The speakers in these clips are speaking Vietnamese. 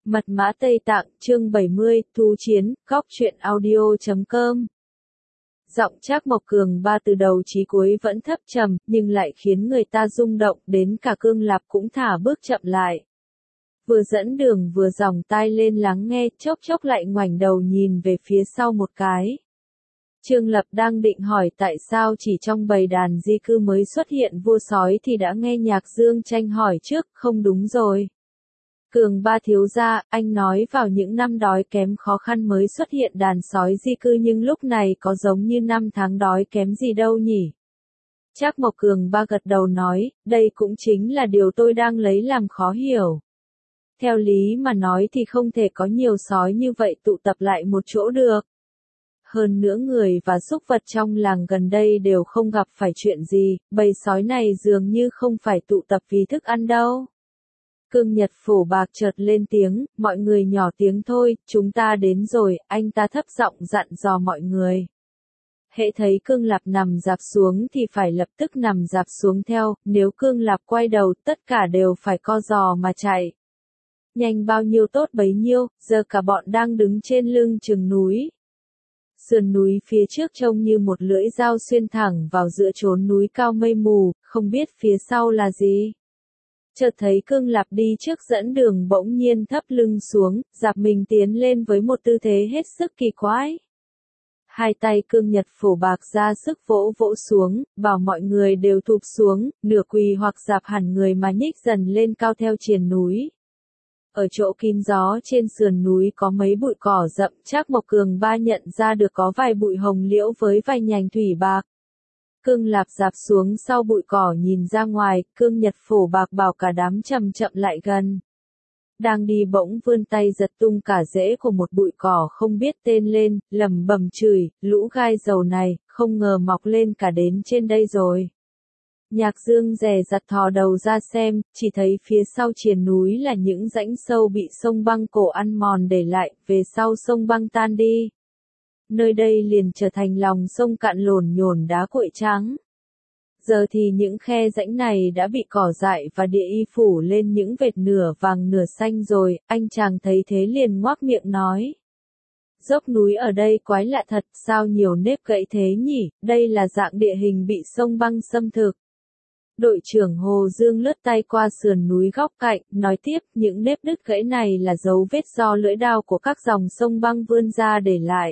Mật mã Tây Tạng, chương 70, Thú Chiến, Góc Truyện Audio.com. Giọng Trác Mộc Cường Ba từ đầu chí cuối vẫn thấp trầm, nhưng lại khiến người ta rung động, đến cả Cương Lạp cũng thả bước chậm lại. Vừa dẫn đường vừa dòng tai lên lắng nghe, chốc chốc lại ngoảnh đầu nhìn về phía sau một cái. Trương Lập đang định hỏi tại sao chỉ trong bầy đàn di cư mới xuất hiện vua sói thì đã nghe Nhạc Dương tranh hỏi trước, không đúng rồi. Cường Ba thiếu gia, anh nói vào những năm đói kém khó khăn mới xuất hiện đàn sói di cư nhưng lúc này có giống như năm tháng đói kém gì đâu nhỉ? Trác Mộc Cường Ba gật đầu nói, đây cũng chính là điều tôi đang lấy làm khó hiểu. Theo lý mà nói thì không thể có nhiều sói như vậy tụ tập lại một chỗ được. Hơn nữa người và súc vật trong làng gần đây đều không gặp phải chuyện gì, bầy sói này dường như không phải tụ tập vì thức ăn đâu. Cương Nhật Phổ Bạc chợt lên tiếng, mọi người nhỏ tiếng thôi, chúng ta đến rồi, anh ta thấp giọng dặn dò mọi người. Hễ thấy Cương Lạp nằm rạp xuống thì phải lập tức nằm rạp xuống theo, nếu Cương Lạp quay đầu tất cả đều phải co giò mà chạy. Nhanh bao nhiêu tốt bấy nhiêu, giờ cả bọn đang đứng trên lưng chừng núi. Sườn núi phía trước trông như một lưỡi dao xuyên thẳng vào giữa chốn núi cao mây mù, không biết phía sau là gì. Chợt thấy Cương Lạp đi trước dẫn đường bỗng nhiên thấp lưng xuống, dạp mình tiến lên với một tư thế hết sức kỳ quái. Hai tay Cương Nhật Phổ Bạc ra sức vỗ vỗ xuống, bảo mọi người đều thụp xuống, nửa quỳ hoặc dạp hẳn người mà nhích dần lên cao theo triền núi. Ở chỗ kín gió trên sườn núi có mấy bụi cỏ rậm, Trác Mộc Cường Ba nhận ra được có vài bụi hồng liễu với vài nhành thủy bạc. Cương Lạp dạp xuống sau bụi cỏ nhìn ra ngoài, Cương Nhật Phổ Bạc bảo cả đám chậm chậm lại gần. Đang đi bỗng vươn tay giật tung cả rễ của một bụi cỏ không biết tên lên, lẩm bẩm chửi, lũ gai dầu này, không ngờ mọc lên cả đến trên đây rồi. Nhạc Dương dè dặt thò đầu ra xem, chỉ thấy phía sau triền núi là những rãnh sâu bị sông băng cổ ăn mòn để lại, về sau sông băng tan đi. Nơi đây liền trở thành lòng sông cạn lổn nhổn đá cuội trắng. Giờ thì những khe rãnh này đã bị cỏ dại và địa y phủ lên những vệt nửa vàng nửa xanh rồi, anh chàng thấy thế liền ngoác miệng nói. Dốc núi ở đây quái lạ thật, sao nhiều nếp gãy thế nhỉ, đây là dạng địa hình bị sông băng xâm thực. Đội trưởng Hồ Dương lướt tay qua sườn núi góc cạnh, nói tiếp, những nếp đứt gãy này là dấu vết do lưỡi đao của các dòng sông băng vươn ra để lại.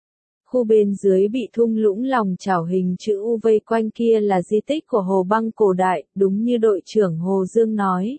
Khu bên dưới bị thung lũng lòng chảo hình chữ U vây quanh kia là di tích của hồ băng cổ đại, đúng như đội trưởng Hồ Dương nói.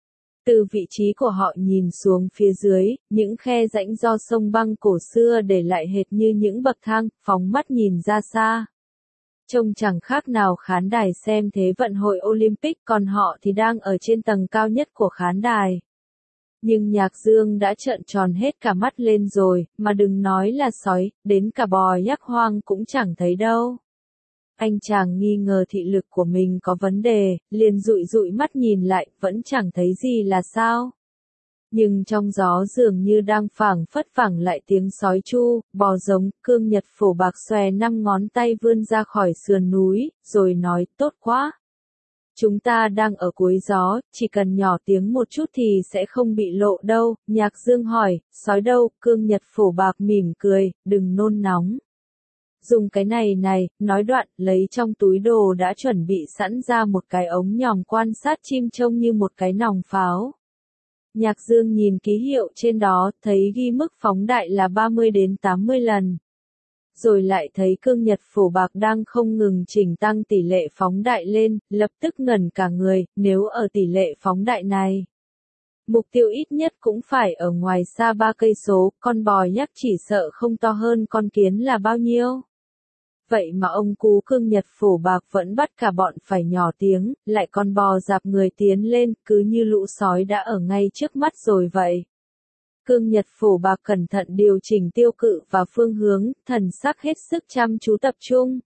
Từ vị trí của họ nhìn xuống phía dưới, những khe rãnh do sông băng cổ xưa để lại hệt như những bậc thang, phóng mắt nhìn ra xa. Trông chẳng khác nào khán đài xem Thế vận hội Olympic, còn họ thì đang ở trên tầng cao nhất của khán đài. Nhưng Nhạc Dương đã trợn tròn hết cả mắt lên rồi, mà đừng nói là sói, đến cả bò nhắc hoang cũng chẳng thấy đâu. Anh chàng nghi ngờ thị lực của mình có vấn đề, liền dụi dụi mắt nhìn lại, vẫn chẳng thấy gì là sao. Nhưng trong gió dường như đang phảng phất vẳng lại tiếng sói chu, bò giống, Cương Nhật Phổ Bạc xòe 5 ngón tay vươn ra khỏi sườn núi, rồi nói, tốt quá. Chúng ta đang ở cuối gió, chỉ cần nhỏ tiếng một chút thì sẽ không bị lộ đâu. Nhạc Dương hỏi, sói đâu? Cương Nhật Phổ Bạc mỉm cười, đừng nôn nóng. Dùng cái này, nói đoạn, lấy trong túi đồ đã chuẩn bị sẵn ra một cái ống nhòm quan sát chim trông như một cái nòng pháo. Nhạc Dương nhìn ký hiệu trên đó, thấy ghi mức phóng đại là 30 đến 80 lần. Rồi lại thấy Cương Nhật Phổ Bạc đang không ngừng chỉnh tăng tỷ lệ phóng đại lên, lập tức ngẩn cả người, nếu ở tỷ lệ phóng đại này. Mục tiêu ít nhất cũng phải ở ngoài xa 3 cây số, con bò nhắc chỉ sợ không to hơn con kiến là bao nhiêu. Vậy mà ông cú Cương Nhật Phổ Bạc vẫn bắt cả bọn phải nhỏ tiếng, lại còn bò dạp người tiến lên, cứ như lũ sói đã ở ngay trước mắt rồi vậy. Cương Nhật Phổ Bạc cẩn thận điều chỉnh tiêu cự và phương hướng, thần sắc hết sức chăm chú tập trung.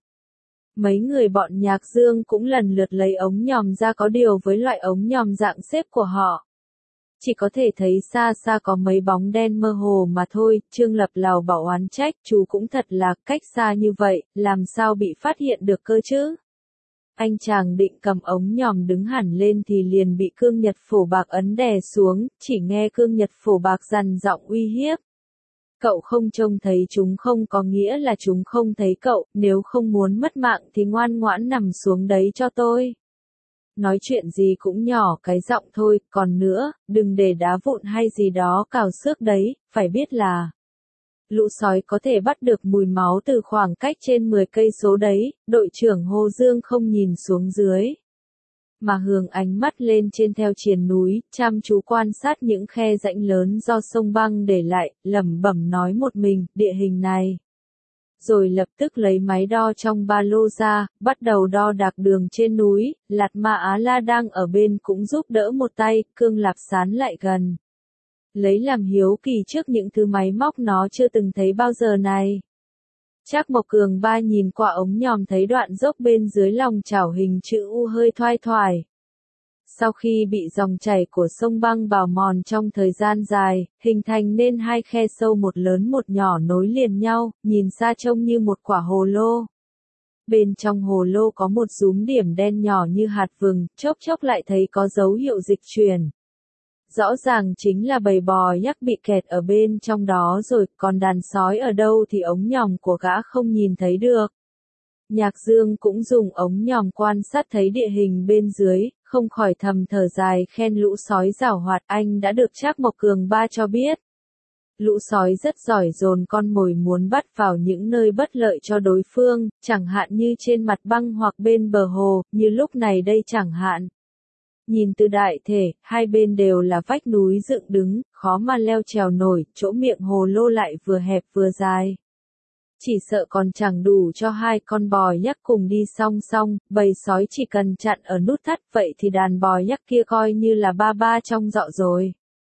Mấy người bọn Nhạc Dương cũng lần lượt lấy ống nhòm ra, có điều với loại ống nhòm dạng xếp của họ. Chỉ có thể thấy xa xa có mấy bóng đen mơ hồ mà thôi. Trương Lập lào bảo oán trách, chú cũng thật là cách xa như vậy, làm sao bị phát hiện được cơ chứ? Anh chàng định cầm ống nhòm đứng hẳn lên thì liền bị Cương Nhật Phổ Bạc ấn đè xuống, chỉ nghe Cương Nhật Phổ Bạc dằn giọng uy hiếp. Cậu không trông thấy chúng không có nghĩa là chúng không thấy cậu, nếu không muốn mất mạng thì ngoan ngoãn nằm xuống đấy cho tôi. Nói chuyện gì cũng nhỏ cái giọng thôi, còn nữa, đừng để đá vụn hay gì đó cào xước đấy, phải biết là lũ sói có thể bắt được mùi máu từ khoảng cách trên 10 cây số đấy, đội trưởng Hồ Dương không nhìn xuống dưới, mà hướng ánh mắt lên trên theo triền núi, chăm chú quan sát những khe rãnh lớn do sông băng để lại, lẩm bẩm nói một mình, địa hình này. Rồi lập tức lấy máy đo trong ba lô ra, bắt đầu đo đạc đường trên núi, Lạt Ma Á La đang ở bên cũng giúp đỡ một tay, Cương Lạp Sán lại gần. Lấy làm hiếu kỳ trước những thứ máy móc nó chưa từng thấy bao giờ này. Trác Mộc Cường Ba nhìn qua ống nhòm thấy đoạn dốc bên dưới lòng chảo hình chữ U hơi thoai thoải. Sau khi bị dòng chảy của sông băng bào mòn trong thời gian dài, hình thành nên hai khe sâu một lớn một nhỏ nối liền nhau, nhìn xa trông như một quả hồ lô. Bên trong hồ lô có một dúm điểm đen nhỏ như hạt vừng, chốc chốc lại thấy có dấu hiệu dịch chuyển. Rõ ràng chính là bầy bò yak bị kẹt ở bên trong đó rồi, còn đàn sói ở đâu thì ống nhòm của gã không nhìn thấy được. Nhạc Dương cũng dùng ống nhòm quan sát thấy địa hình bên dưới, không khỏi thầm thở dài khen lũ sói giảo hoạt, anh đã được Trác Mộc Cường Ba cho biết. Lũ sói rất giỏi dồn con mồi muốn bắt vào những nơi bất lợi cho đối phương, chẳng hạn như trên mặt băng hoặc bên bờ hồ, như lúc này đây chẳng hạn. Nhìn từ đại thể, hai bên đều là vách núi dựng đứng, khó mà leo trèo nổi, chỗ miệng hồ lô lại vừa hẹp vừa dài. Chỉ sợ còn chẳng đủ cho hai con bò yak cùng đi song song, bầy sói chỉ cần chặn ở nút thắt vậy thì đàn bò yak kia coi như là ba ba trong dọ rồi.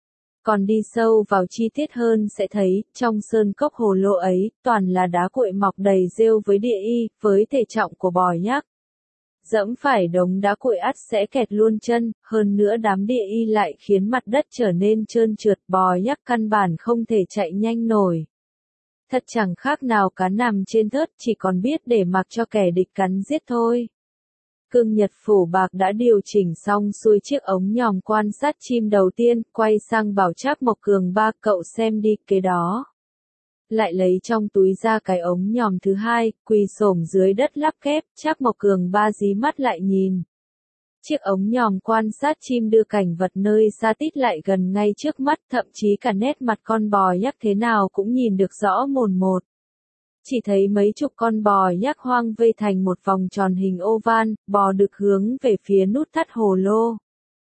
Còn đi sâu vào chi tiết hơn sẽ thấy, trong sơn cốc hồ lô ấy, toàn là đá cuội mọc đầy rêu với địa y, với thể trọng của bò yak. Dẫm phải đống đá cuội ắt sẽ kẹt luôn chân, hơn nữa đám địa y lại khiến mặt đất trở nên trơn trượt, bò yak căn bản không thể chạy nhanh nổi. Thật chẳng khác nào cá nằm trên thớt, chỉ còn biết để mặc cho kẻ địch cắn giết thôi. Cương Nhật Phổ Bạc đã điều chỉnh xong xuôi chiếc ống nhòm quan sát chim đầu tiên, quay sang bảo Trác Mộc Cường Ba, cậu xem đi, kế đó. Lại lấy trong túi ra cái ống nhòm thứ hai, quỳ xổm dưới đất lắp ghép, Trác Mộc Cường Ba dí mắt lại nhìn. Chiếc ống nhòm quan sát chim đưa cảnh vật nơi xa tít lại gần ngay trước mắt, thậm chí cả nét mặt con bò yak thế nào cũng nhìn được rõ mồn một. Chỉ thấy mấy chục con bò yak hoang vây thành một vòng tròn hình oval, bò được hướng về phía nút thắt hồ lô.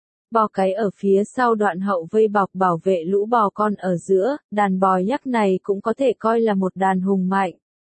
Bò cái ở phía sau đoạn hậu vây bọc bảo vệ lũ bò con ở giữa, đàn bò yak này cũng có thể coi là một đàn hùng mạnh.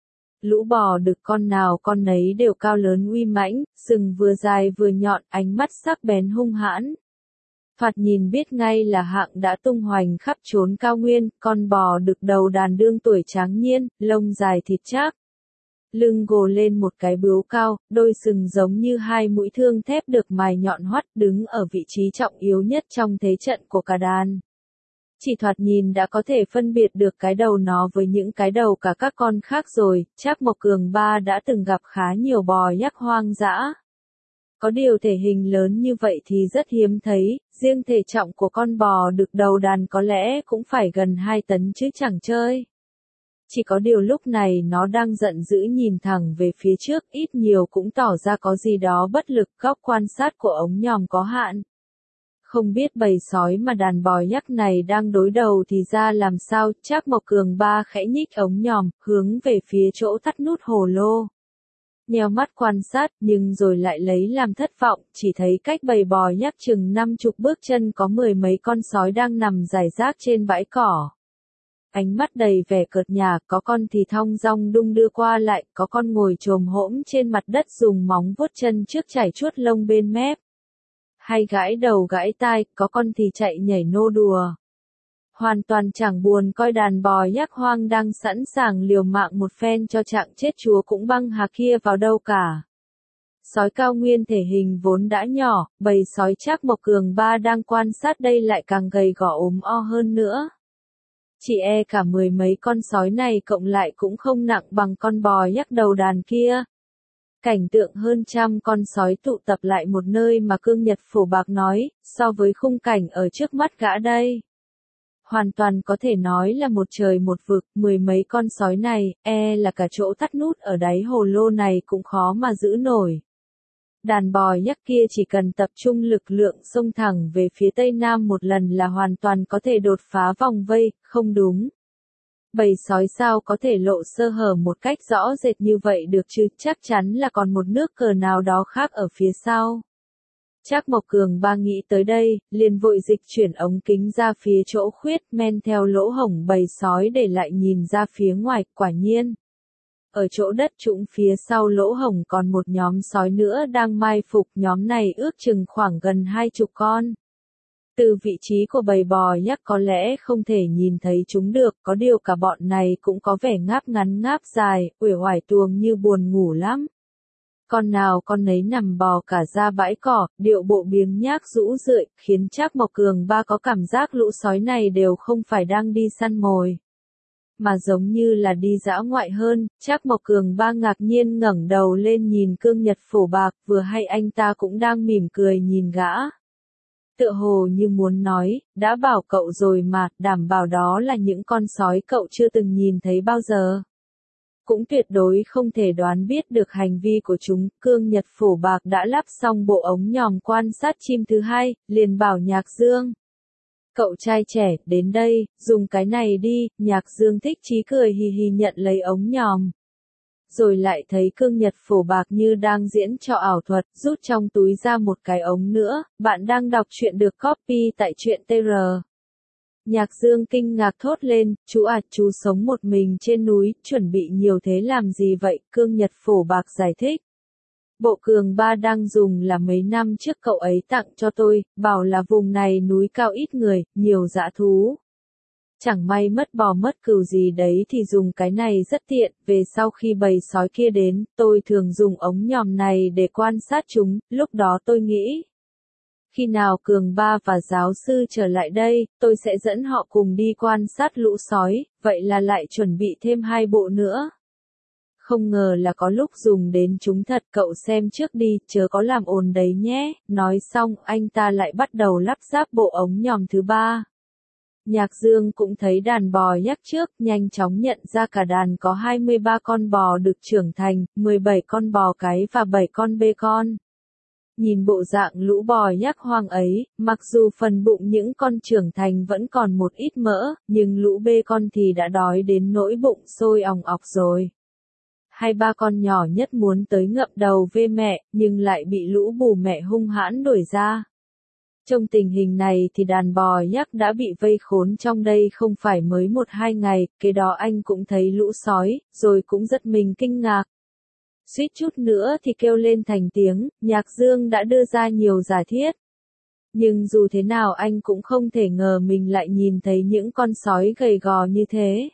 Lũ bò đực con nào con nấy đều cao lớn uy mãnh, sừng vừa dài vừa nhọn, ánh mắt sắc bén hung hãn. Thoạt nhìn biết ngay là hạng đã tung hoành khắp chốn cao nguyên, con bò đực đầu đàn đương tuổi tráng niên, lông dài thịt chác. Lưng gồ lên một cái bướu cao, đôi sừng giống như hai mũi thương thép được mài nhọn hoắt, đứng ở vị trí trọng yếu nhất trong thế trận của cả đàn. Chỉ thoạt nhìn đã có thể phân biệt được cái đầu nó với những cái đầu cả các con khác rồi, Trác Mộc Cường Ba đã từng gặp khá nhiều bò yak hoang dã. Có điều thể hình lớn như vậy thì rất hiếm thấy, riêng thể trọng của con bò đực đầu đàn có lẽ cũng phải gần 2 tấn chứ chẳng chơi. Chỉ có điều lúc này nó đang giận dữ nhìn thẳng về phía trước, ít nhiều cũng tỏ ra có gì đó bất lực, góc quan sát của ống nhòm có hạn. Không biết bầy sói mà đàn bò yak này đang đối đầu thì ra làm sao, Trác Mộc Cường Ba khẽ nhích ống nhòm, hướng về phía chỗ thắt nút hồ lô. Nheo mắt quan sát, nhưng rồi lại lấy làm thất vọng, chỉ thấy cách bầy bò yak chừng 50 bước chân có 10 mấy con sói đang nằm rải rác trên bãi cỏ. Ánh mắt đầy vẻ cợt nhả, có con thì thong dong đung đưa qua lại, có con ngồi chồm hổm trên mặt đất dùng móng vuốt chân trước chải chuốt lông bên mép. Hay gãi đầu gãi tai, có con thì chạy nhảy nô đùa. Hoàn toàn chẳng buồn coi đàn bò yak hoang đang sẵn sàng liều mạng một phen cho trạng chết chúa cũng băng hà kia vào đâu cả. Sói cao nguyên thể hình vốn đã nhỏ, bầy sói Trác Mộc Cường Ba đang quan sát đây lại càng gầy gò ốm o hơn nữa. Chỉ cả 10 mấy con sói này cộng lại cũng không nặng bằng con bò yak đầu đàn kia. Cảnh tượng hơn trăm con sói tụ tập lại một nơi mà Cương Nhật Phổ Bạc nói, so với khung cảnh ở trước mắt gã đây. Hoàn toàn có thể nói là một trời một vực, mười mấy con sói này, là cả chỗ thắt nút ở đáy hồ lô này cũng khó mà giữ nổi. Đàn bò nhắc kia chỉ cần tập trung lực lượng xông thẳng về phía tây nam một lần là hoàn toàn có thể đột phá vòng vây, không đúng. Bầy sói sao có thể lộ sơ hở một cách rõ rệt như vậy được chứ, chắc chắn là còn một nước cờ nào đó khác ở phía sau. Trác Mộc Cường Ba nghĩ tới đây, liền vội dịch chuyển ống kính ra phía chỗ khuyết men theo lỗ hổng bầy sói để lại nhìn ra phía ngoài, quả nhiên. Ở chỗ đất trũng phía sau lỗ hổng còn một nhóm sói nữa đang mai phục, nhóm này ước chừng khoảng gần 20 con. Từ vị trí của bầy bò nhắc có lẽ không thể nhìn thấy chúng được, có điều cả bọn này cũng có vẻ ngáp ngắn ngáp dài, uể oải tuồng như buồn ngủ lắm. Con nào con nấy nằm bò cả ra bãi cỏ, điệu bộ biếng nhác rũ rượi, khiến Trác Mộc Cường Ba có cảm giác lũ sói này đều không phải đang đi săn mồi, mà giống như là đi dã ngoại hơn. Trác Mộc Cường Ba ngạc nhiên ngẩng đầu lên nhìn Cương Nhật Phổ Bạc, vừa hay anh ta cũng đang mỉm cười nhìn gã. Tựa hồ như muốn nói, đã bảo cậu rồi mà, đảm bảo đó là những con sói cậu chưa từng nhìn thấy bao giờ. Cũng tuyệt đối không thể đoán biết được hành vi của chúng. Cương Nhật Phổ Bạc đã lắp xong bộ ống nhòm quan sát chim thứ hai, liền bảo Nhạc Dương. Cậu trai trẻ, đến đây, dùng cái này đi. Nhạc Dương thích chí cười hì hì nhận lấy ống nhòm. Rồi lại thấy Cương Nhật Phổ Bạc như đang diễn trò ảo thuật, rút trong túi ra một cái ống nữa. Bạn đang đọc truyện được copy tại truyện TR. Nhạc Dương kinh ngạc thốt lên, chú sống một mình trên núi, chuẩn bị nhiều thế làm gì vậy? Cương Nhật Phổ Bạc giải thích. Bộ Cường Ba đang dùng là mấy năm trước cậu ấy tặng cho tôi, bảo là vùng này núi cao ít người, nhiều dã thú. Chẳng may mất bò mất cừu gì đấy thì dùng cái này rất tiện, về sau khi bầy sói kia đến, tôi thường dùng ống nhòm này để quan sát chúng, lúc đó tôi nghĩ. Khi nào Cường Ba và giáo sư trở lại đây, tôi sẽ dẫn họ cùng đi quan sát lũ sói, vậy là lại chuẩn bị thêm 2 bộ nữa. Không ngờ là có lúc dùng đến chúng thật, cậu xem trước đi, chớ có làm ồn đấy nhé. Nói xong, anh ta lại bắt đầu lắp ráp bộ ống nhòm thứ 3. Nhạc Dương cũng thấy đàn bò nhắc trước, nhanh chóng nhận ra cả đàn có 23 con bò được trưởng thành, 17 con bò cái và 7 con bê con. Nhìn bộ dạng lũ bò nhắc hoang ấy, mặc dù phần bụng những con trưởng thành vẫn còn một ít mỡ, nhưng lũ bê con thì đã đói đến nỗi bụng sôi òng ọc rồi. 2-3 con nhỏ nhất muốn tới ngậm đầu về mẹ, nhưng lại bị lũ bù mẹ hung hãn đuổi ra. Trong tình hình này thì đàn bò nhắc đã bị vây khốn trong đây không phải mới 1-2 ngày, kế đó anh cũng thấy lũ sói, rồi cũng giật mình kinh ngạc. Suýt chút nữa thì kêu lên thành tiếng, Nhạc Dương đã đưa ra nhiều giả thiết. Nhưng dù thế nào anh cũng không thể ngờ mình lại nhìn thấy những con sói gầy gò như thế.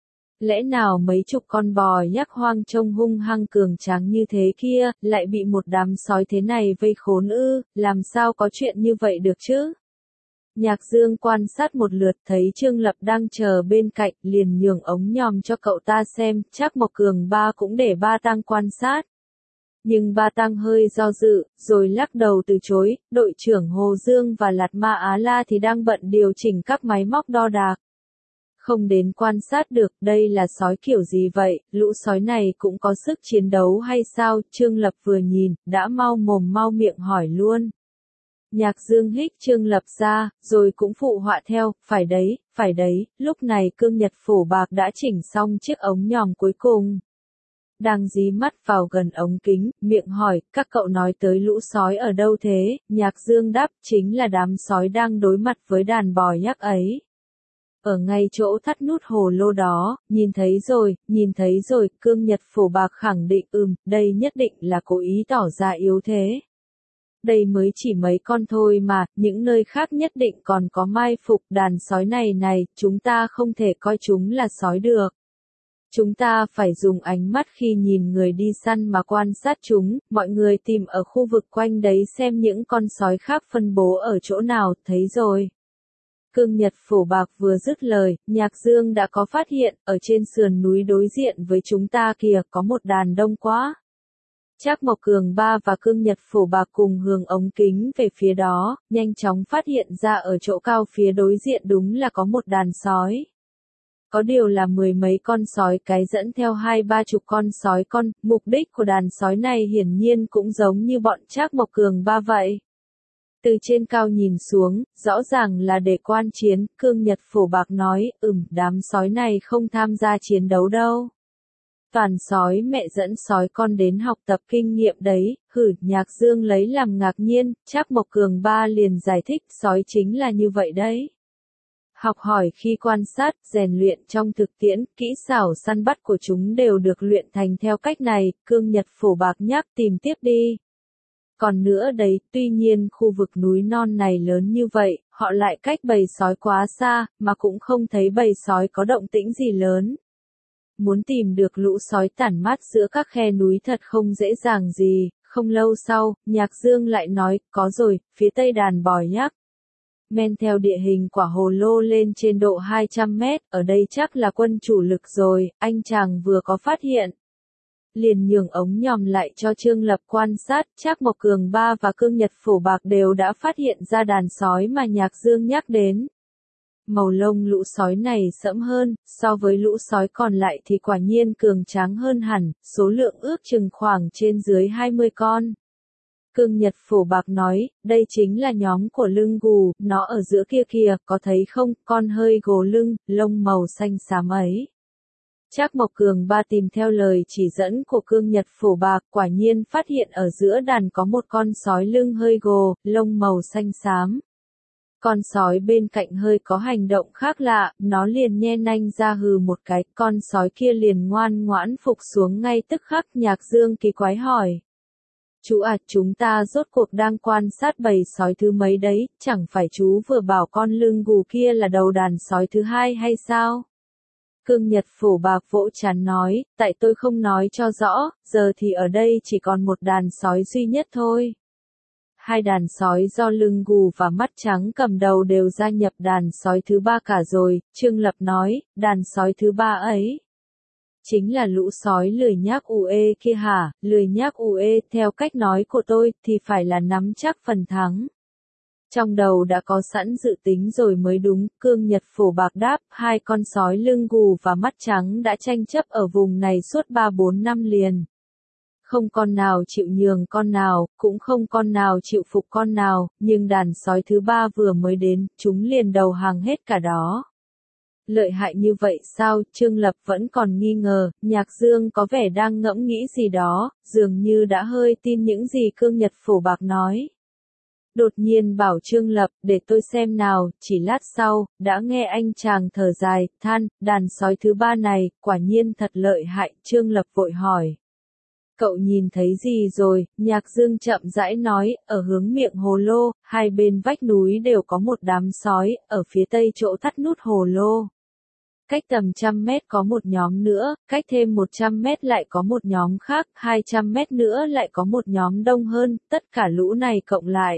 Lẽ nào mấy chục con bò nhắc hoang trông hung hăng cường tráng như thế kia, lại bị một đám sói thế này vây khốn ư, làm sao có chuyện như vậy được chứ? Nhạc Dương quan sát một lượt thấy Trương Lập đang chờ bên cạnh, liền nhường ống nhòm cho cậu ta xem, Trác Mộc Cường Ba cũng để Ba Tăng quan sát. Nhưng Ba Tăng hơi do dự, rồi lắc đầu từ chối, đội trưởng Hồ Dương và Lạt Ma Á La thì đang bận điều chỉnh các máy móc đo đạc. Không đến quan sát được, đây là sói kiểu gì vậy, lũ sói này cũng có sức chiến đấu hay sao? Trương Lập vừa nhìn, đã mau mồm mau miệng hỏi luôn. Nhạc Dương hích Trương Lập ra, rồi cũng phụ họa theo, phải đấy, lúc này Cương Nhật Phổ Bạc đã chỉnh xong chiếc ống nhòm cuối cùng. Đang dí mắt vào gần ống kính, miệng hỏi, các cậu nói tới lũ sói ở đâu thế? Nhạc Dương đáp, chính là đám sói đang đối mặt với đàn bò nhắc ấy. Ở ngay chỗ thắt nút hồ lô đó, nhìn thấy rồi, Cương Nhật Phổ Bạc khẳng định, đây nhất định là cố ý tỏ ra yếu thế. Đây mới chỉ mấy con thôi mà, những nơi khác nhất định còn có mai phục đàn sói này, chúng ta không thể coi chúng là sói được. Chúng ta phải dùng ánh mắt khi nhìn người đi săn mà quan sát chúng, mọi người tìm ở khu vực quanh đấy xem những con sói khác phân bố ở chỗ nào, thấy rồi. Cương Nhật Phổ Bạc vừa dứt lời, Nhạc Dương đã có phát hiện, ở trên sườn núi đối diện với chúng ta kìa, có một đàn đông quá. Trác Mộc Cường Ba và Cương Nhật Phổ Bạc cùng hướng ống kính về phía đó, nhanh chóng phát hiện ra ở chỗ cao phía đối diện đúng là có một đàn sói. Có điều là mười mấy con sói cái dẫn theo 20-30 con sói con, mục đích của đàn sói này hiển nhiên cũng giống như bọn Trác Mộc Cường Ba vậy. Từ trên cao nhìn xuống, rõ ràng là để quan chiến, Cương Nhật Phổ Bạc nói, đám sói này không tham gia chiến đấu đâu. Toàn sói mẹ dẫn sói con đến học tập kinh nghiệm đấy, Nhạc Dương lấy làm ngạc nhiên, Trác Mộc Cường Ba liền giải thích, sói chính là như vậy đấy. Học hỏi khi quan sát, rèn luyện trong thực tiễn, kỹ xảo săn bắt của chúng đều được luyện thành theo cách này, Cương Nhật Phổ Bạc nhắc tìm tiếp đi. Còn nữa đấy, tuy nhiên khu vực núi non này lớn như vậy, họ lại cách bầy sói quá xa, mà cũng không thấy bầy sói có động tĩnh gì lớn. Muốn tìm được lũ sói tản mát giữa các khe núi thật không dễ dàng gì, không lâu sau, Nhạc Dương lại nói, có rồi, phía tây đàn bò nhắc. Men theo địa hình quả hồ lô lên trên độ 200 mét, ở đây chắc là quân chủ lực rồi, anh chàng vừa có phát hiện. Liền nhường ống nhòm lại cho Trương Lập quan sát, Trác Mộc Cường Ba và Cương Nhật Phổ Bạc đều đã phát hiện ra đàn sói mà Nhạc Dương nhắc đến. Màu lông lũ sói này sẫm hơn, so với lũ sói còn lại thì quả nhiên cường tráng hơn hẳn, số lượng ước chừng khoảng trên dưới 20 con. Cương Nhật Phổ Bạc nói, đây chính là nhóm của lưng gù, nó ở giữa kia kìa, có thấy không, con hơi gồ lưng, lông màu xanh xám ấy. Trác Mộc Cường Ba tìm theo lời chỉ dẫn của Cương Nhật Phổ Bạc, quả nhiên phát hiện ở giữa đàn có một con sói lưng hơi gồ, lông màu xanh xám. Con sói bên cạnh hơi có hành động khác lạ, nó liền nhe nanh ra hừ một cái, con sói kia liền ngoan ngoãn phục xuống ngay tức khắc. Nhạc Dương kỳ quái hỏi. Chú à, chúng ta rốt cuộc đang quan sát bầy sói thứ mấy đấy, chẳng phải chú vừa bảo con lưng gù kia là đầu đàn sói thứ hai hay sao? Cương Nhật Phổ Bạc vỗ trán nói, tại tôi không nói cho rõ, giờ thì ở đây chỉ còn một đàn sói duy nhất thôi. Hai đàn sói do lưng gù và mắt trắng cầm đầu đều gia nhập đàn sói thứ ba cả rồi, Trương Lập nói, đàn sói thứ ba ấy. Chính là lũ sói lười nhác UE kia hả, lười nhác UE, theo cách nói của tôi, thì phải là nắm chắc phần thắng. Trong đầu đã có sẵn dự tính rồi mới đúng, Cương Nhật Phổ Bạc đáp, hai con sói lưng gù và mắt trắng đã tranh chấp ở vùng này suốt 3-4 năm liền. Không con nào chịu nhường con nào, cũng không con nào chịu phục con nào, nhưng đàn sói thứ ba vừa mới đến, chúng liền đầu hàng hết cả đó. Lợi hại như vậy sao, Trương Lập vẫn còn nghi ngờ, Nhạc Dương có vẻ đang ngẫm nghĩ gì đó, dường như đã hơi tin những gì Cương Nhật Phổ Bạc nói. Đột nhiên bảo Trương Lập, để tôi xem nào, chỉ lát sau, đã nghe anh chàng thở dài, than, đàn sói thứ ba này, quả nhiên thật lợi hại, Trương Lập vội hỏi. Cậu nhìn thấy gì rồi, Nhạc Dương chậm rãi nói, ở hướng miệng hồ lô, hai bên vách núi đều có một đám sói, ở phía tây chỗ thắt nút hồ lô. Cách tầm 100 mét có một nhóm nữa, cách thêm 100 mét lại có một nhóm khác, 200 mét nữa lại có một nhóm đông hơn, tất cả lũ này cộng lại.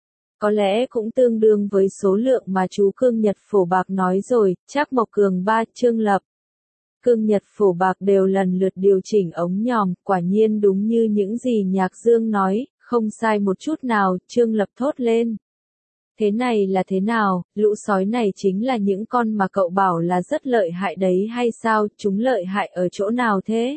Có lẽ cũng tương đương với số lượng mà chú Cương Nhật Phổ Bạc nói rồi, Trác Mộc Cường Ba, Trương Lập. Cương Nhật Phổ Bạc đều lần lượt điều chỉnh ống nhòm, quả nhiên đúng như những gì Nhạc Dương nói, không sai một chút nào, Trương Lập thốt lên. Thế này là thế nào, lũ sói này chính là những con mà cậu bảo là rất lợi hại đấy hay sao, chúng lợi hại ở chỗ nào thế?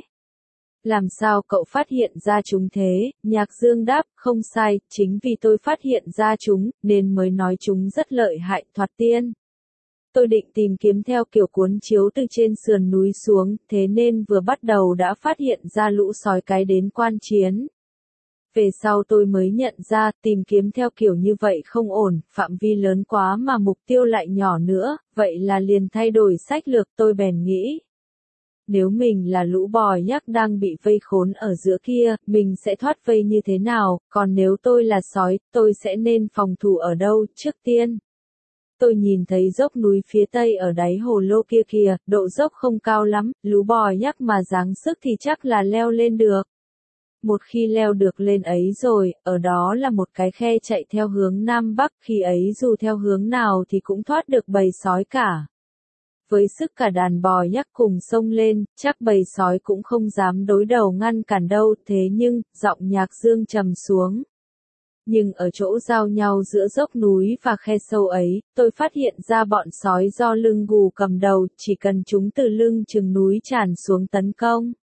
Làm sao cậu phát hiện ra chúng thế? Nhạc Dương đáp, không sai, chính vì tôi phát hiện ra chúng, nên mới nói chúng rất lợi hại, thoạt tiên. Tôi định tìm kiếm theo kiểu cuốn chiếu từ trên sườn núi xuống, thế nên vừa bắt đầu đã phát hiện ra lũ sói cái đến quan chiến. Về sau tôi mới nhận ra, tìm kiếm theo kiểu như vậy không ổn, phạm vi lớn quá mà mục tiêu lại nhỏ nữa, vậy là liền thay đổi sách lược, tôi bèn nghĩ. Nếu mình là lũ bò nhắc đang bị vây khốn ở giữa kia, mình sẽ thoát vây như thế nào, còn nếu tôi là sói, tôi sẽ nên phòng thủ ở đâu, trước tiên. Tôi nhìn thấy dốc núi phía tây ở đáy hồ lô kia kìa, độ dốc không cao lắm, lũ bò nhắc mà giáng sức thì chắc là leo lên được. Một khi leo được lên ấy rồi, ở đó là một cái khe chạy theo hướng Nam Bắc, khi ấy dù theo hướng nào thì cũng thoát được bầy sói cả. Với sức cả đàn bò nhắc cùng xông lên, chắc bầy sói cũng không dám đối đầu ngăn cản đâu, thế nhưng, giọng Nhạc Dương trầm xuống. Nhưng ở chỗ giao nhau giữa dốc núi và khe sâu ấy, tôi phát hiện ra bọn sói do lưng gù cầm đầu, chỉ cần chúng từ lưng chừng núi tràn xuống tấn công.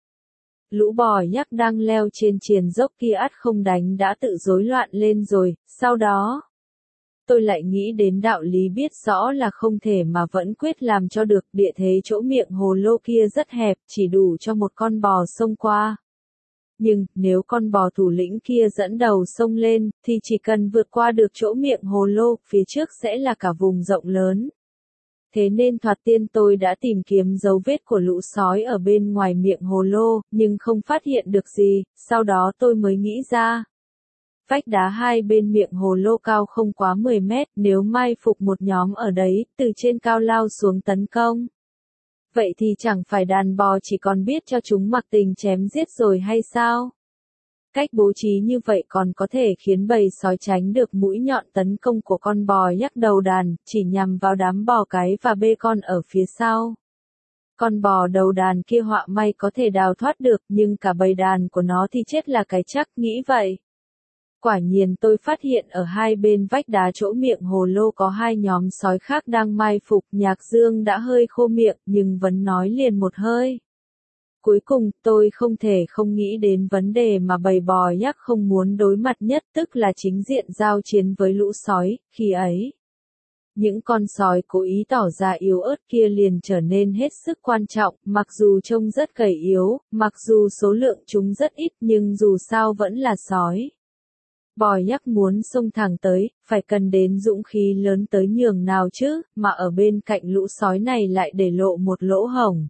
Lũ bò nhắc đang leo trên triền dốc kia ắt không đánh đã tự rối loạn lên rồi, sau đó tôi lại nghĩ đến đạo lý biết rõ là không thể mà vẫn quyết làm cho được, địa thế chỗ miệng hồ lô kia rất hẹp, chỉ đủ cho một con bò xông qua. Nhưng, nếu con bò thủ lĩnh kia dẫn đầu xông lên, thì chỉ cần vượt qua được chỗ miệng hồ lô, phía trước sẽ là cả vùng rộng lớn. Thế nên thoạt tiên tôi đã tìm kiếm dấu vết của lũ sói ở bên ngoài miệng hồ lô, nhưng không phát hiện được gì, sau đó tôi mới nghĩ ra. Vách đá hai bên miệng hồ lô cao không quá 10 mét, nếu mai phục một nhóm ở đấy, từ trên cao lao xuống tấn công. Vậy thì chẳng phải đàn bò chỉ còn biết cho chúng mặc tình chém giết rồi hay sao? Cách bố trí như vậy còn có thể khiến bầy sói tránh được mũi nhọn tấn công của con bò nhắc đầu đàn, chỉ nhằm vào đám bò cái và bê con ở phía sau. Con bò đầu đàn kia họa may có thể đào thoát được, nhưng cả bầy đàn của nó thì chết là cái chắc, nghĩ vậy. Quả nhiên tôi phát hiện ở hai bên vách đá chỗ miệng hồ lô có hai nhóm sói khác đang mai phục. Nhạc Dương đã hơi khô miệng nhưng vẫn nói liền một hơi. Cuối cùng tôi không thể không nghĩ đến vấn đề mà bầy bò nhắc không muốn đối mặt nhất, tức là chính diện giao chiến với lũ sói. Khi ấy, những con sói cố ý tỏ ra yếu ớt kia liền trở nên hết sức quan trọng, mặc dù trông rất gầy yếu, mặc dù số lượng chúng rất ít nhưng dù sao vẫn là sói. Bò nhắc muốn xông thẳng tới, phải cần đến dũng khí lớn tới nhường nào chứ, mà ở bên cạnh lũ sói này lại để lộ một lỗ hổng.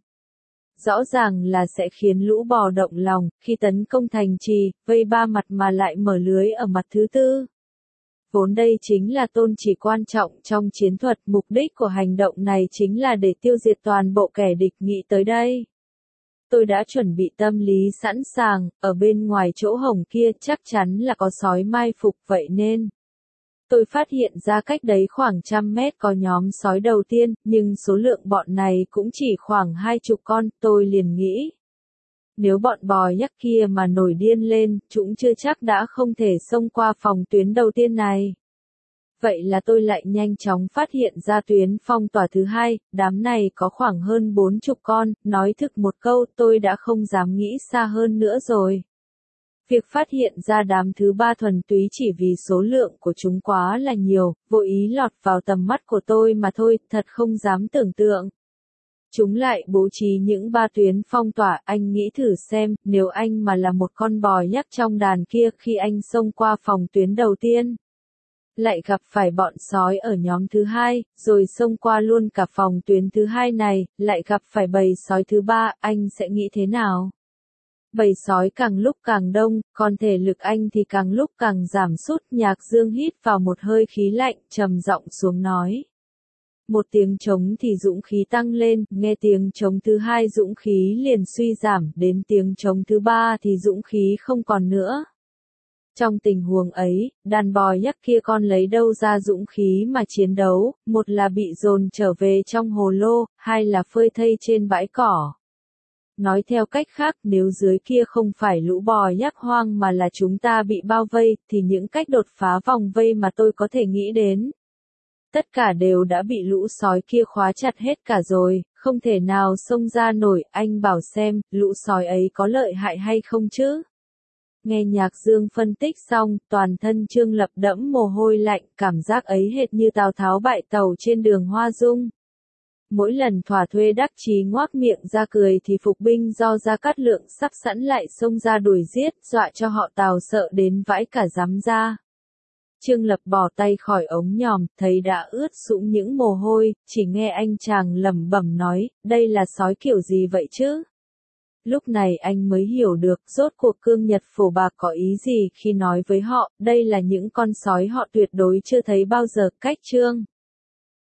Rõ ràng là sẽ khiến lũ bò động lòng, khi tấn công thành trì, vây ba mặt mà lại mở lưới ở mặt thứ tư. Vốn đây chính là tôn chỉ quan trọng trong chiến thuật, mục đích của hành động này chính là để tiêu diệt toàn bộ kẻ địch. Nghĩ tới đây, tôi đã chuẩn bị tâm lý sẵn sàng, ở bên ngoài chỗ hổng kia chắc chắn là có sói mai phục, vậy nên tôi phát hiện ra cách đấy khoảng 100 mét có nhóm sói đầu tiên, nhưng số lượng bọn này cũng chỉ khoảng 20 con, tôi liền nghĩ. Nếu bọn bò nhắc kia mà nổi điên lên, chúng chưa chắc đã không thể xông qua phòng tuyến đầu tiên này. Vậy là tôi lại nhanh chóng phát hiện ra tuyến phong tỏa thứ hai, đám này có khoảng hơn 40 con, nói thực một câu tôi đã không dám nghĩ xa hơn nữa rồi. Việc phát hiện ra đám thứ ba thuần túy chỉ vì số lượng của chúng quá là nhiều, vô ý lọt vào tầm mắt của tôi mà thôi, thật không dám tưởng tượng. Chúng lại bố trí những ba tuyến phong tỏa, anh nghĩ thử xem, nếu anh mà là một con bò nhắc trong đàn kia khi anh xông qua phòng tuyến đầu tiên, lại gặp phải bọn sói ở nhóm thứ hai, rồi xông qua luôn cả phòng tuyến thứ hai này, lại gặp phải bầy sói thứ ba, anh sẽ nghĩ thế nào? Bầy sói càng lúc càng đông, còn thể lực anh thì càng lúc càng giảm sút. Nhạc Dương hít vào một hơi khí lạnh, trầm giọng xuống nói. Một tiếng trống thì dũng khí tăng lên, nghe tiếng trống thứ hai dũng khí liền suy giảm, đến tiếng trống thứ ba thì dũng khí không còn nữa. Trong tình huống ấy, đàn bò nhắc kia con lấy đâu ra dũng khí mà chiến đấu, một là bị dồn trở về trong hồ lô, hai là phơi thây trên bãi cỏ. Nói theo cách khác, nếu dưới kia không phải lũ bò nhắc hoang mà là chúng ta bị bao vây, thì những cách đột phá vòng vây mà tôi có thể nghĩ đến, tất cả đều đã bị lũ sói kia khóa chặt hết cả rồi, không thể nào xông ra nổi. Anh bảo xem, lũ sói ấy có lợi hại hay không chứ? Nghe Nhạc Dương phân tích xong, toàn thân Trương Lập đẫm mồ hôi lạnh, cảm giác ấy hệt như Tào Tháo bại tàu trên đường Hoa Dung. Mỗi lần thỏa thuê đắc chí ngoác miệng ra cười thì phục binh do Gia Cát Lượng sắp sẵn lại xông ra đuổi giết, dọa cho họ Tào sợ đến vãi cả rắm ra. Trương Lập bỏ tay khỏi ống nhòm, thấy đã ướt sũng những mồ hôi, chỉ nghe anh chàng lẩm bẩm nói, đây là sói kiểu gì vậy chứ? Lúc này anh mới hiểu được, rốt cuộc Cương Nhật Phổ Bạc có ý gì khi nói với họ, đây là những con sói họ tuyệt đối chưa thấy bao giờ. Cách chương